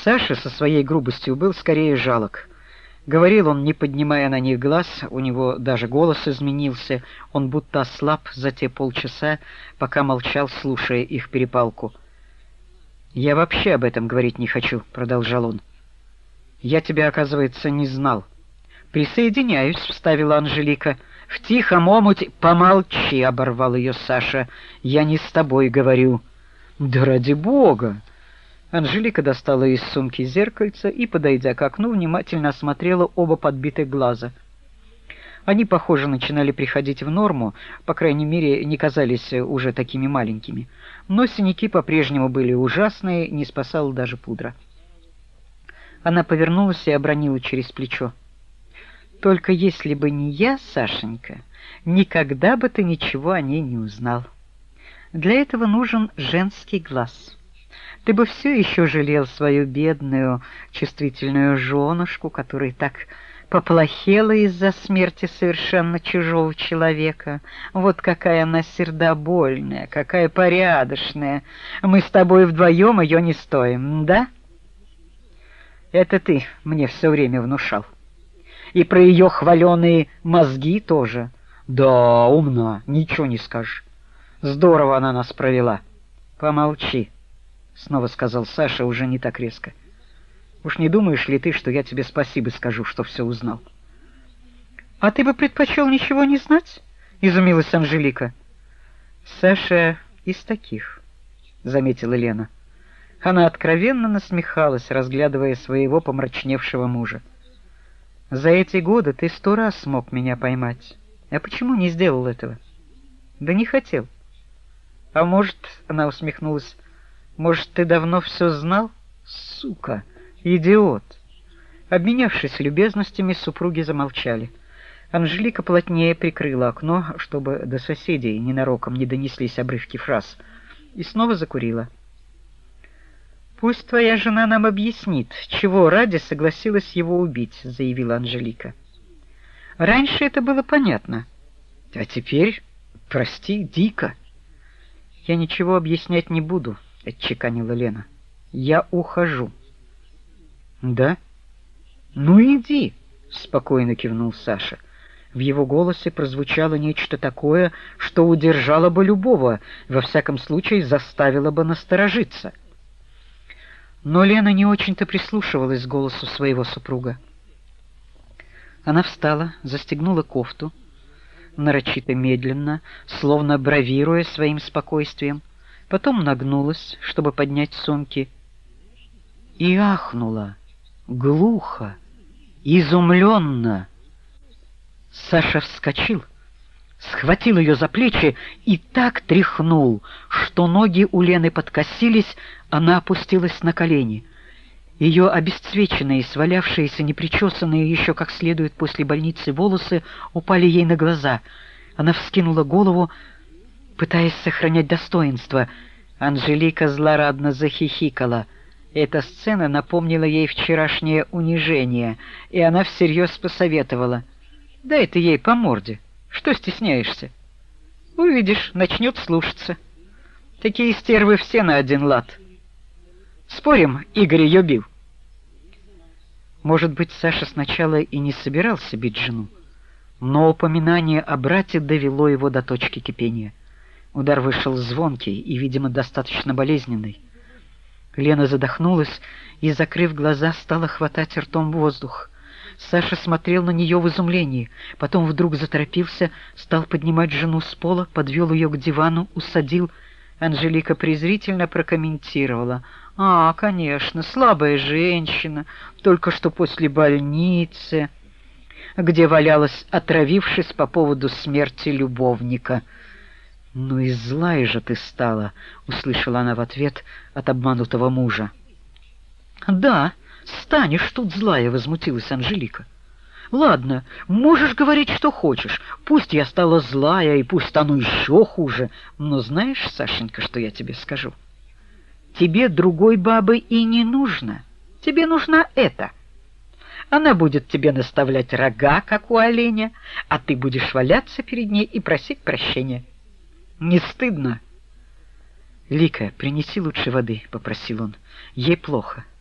Саша со своей грубостью был скорее жалок. Говорил он, не поднимая на них глаз, у него даже голос изменился, он будто ослаб за те полчаса, пока молчал, слушая их перепалку. «Я вообще об этом говорить не хочу», — продолжал он. «Я тебя, оказывается, не знал». «Присоединяюсь», — вставила Анжелика. «В тихом омуте...» «Помолчи», — оборвал ее Саша. «Я не с тобой говорю». «Да ради бога!» Анжелика достала из сумки зеркальце и, подойдя к окну, внимательно осмотрела оба подбитых глаза. Они, похоже, начинали приходить в норму, по крайней мере, не казались уже такими маленькими. Но синяки по-прежнему были ужасные, не спасала даже пудра. Она повернулась и обронила через плечо: «Только если бы не я, Сашенька, никогда бы ты ничего о ней не узнал. Для этого нужен женский глаз. Ты бы все еще жалел свою бедную, чувствительную женушку, которая так поплохела из-за смерти совершенно чужого человека. Вот какая она сердобольная, какая порядочная. Мы с тобой вдвоем ее не стоим, да? Это ты мне все время внушал. И про ее хваленые мозги тоже. Да, умна, ничего не скажешь. Здорово она нас провела». «Помолчи», — снова сказал Саша, уже не так резко. «Уж не думаешь ли ты, что я тебе спасибо скажу, что все узнал?» «А ты бы предпочел ничего не знать?» — изумилась Анжелика. «Саша из таких», — заметила Лена. Она откровенно насмехалась, разглядывая своего помрачневшего мужа. «За эти годы ты 100 раз смог меня поймать. А почему не сделал этого?» «Да не хотел». «А может, — она усмехнулась, — может, ты давно все знал? Сука, идиот!» Обменявшись любезностями, супруги замолчали. Анжелика плотнее прикрыла окно, чтобы до соседей ненароком не донеслись обрывки фраз, и снова закурила. «Пусть твоя жена нам объяснит, чего ради согласилась его убить», — заявила Анжелика. «Раньше это было понятно, а теперь, прости, дико». «Я ничего объяснять не буду», — отчеканила Лена. «Я ухожу». «Да? Ну иди», — спокойно кивнул Саша. В его голосе прозвучало нечто такое, что удержало бы любого, во всяком случае заставило бы насторожиться. Но Лена не очень-то прислушивалась к голосу своего супруга. Она встала, застегнула кофту, нарочито медленно, словно бравируя своим спокойствием, потом нагнулась, чтобы поднять сумки, и ахнула, глухо, изумленно. Саша вскочил, схватил ее за плечи и так тряхнул, что ноги у Лены подкосились, она опустилась на колени. Ее обесцвеченные, свалявшиеся, непричесанные еще как следует после больницы волосы упали ей на глаза. Она вскинула голову, пытаясь сохранять достоинство. Анжелика злорадно захихикала. Эта сцена напомнила ей вчерашнее унижение, и она всерьез посоветовала: «Дай ты ей по морде. Что стесняешься? Увидишь, начнет слушаться. Такие стервы все на один лад. Спорим, Игорь ее бил?» Может быть, Саша сначала и не собирался бить жену, но упоминание о брате довело его до точки кипения. Удар вышел звонкий и, видимо, достаточно болезненный. Лена задохнулась и, закрыв глаза, стала хватать ртом воздух. Саша смотрел на нее в изумлении, потом вдруг заторопился, стал поднимать жену с пола, подвел ее к дивану, усадил. Анжелика презрительно прокомментировала: «А, конечно, слабая женщина, только что после больницы, где валялась, отравившись по поводу смерти любовника». «Ну и злая же ты стала», — услышала она в ответ от обманутого мужа. «Да, станешь тут злая», — возмутилась Анжелика. «Ладно, можешь говорить, что хочешь. Пусть я стала злая, и пусть стану еще хуже. Но знаешь, Сашенька, что я тебе скажу? Тебе другой бабы и не нужно. Тебе нужна эта. Она будет тебе наставлять рога, как у оленя, а ты будешь валяться перед ней и просить прощения. Не стыдно?» «Лика, принеси лучше воды», — попросил он. «Ей плохо».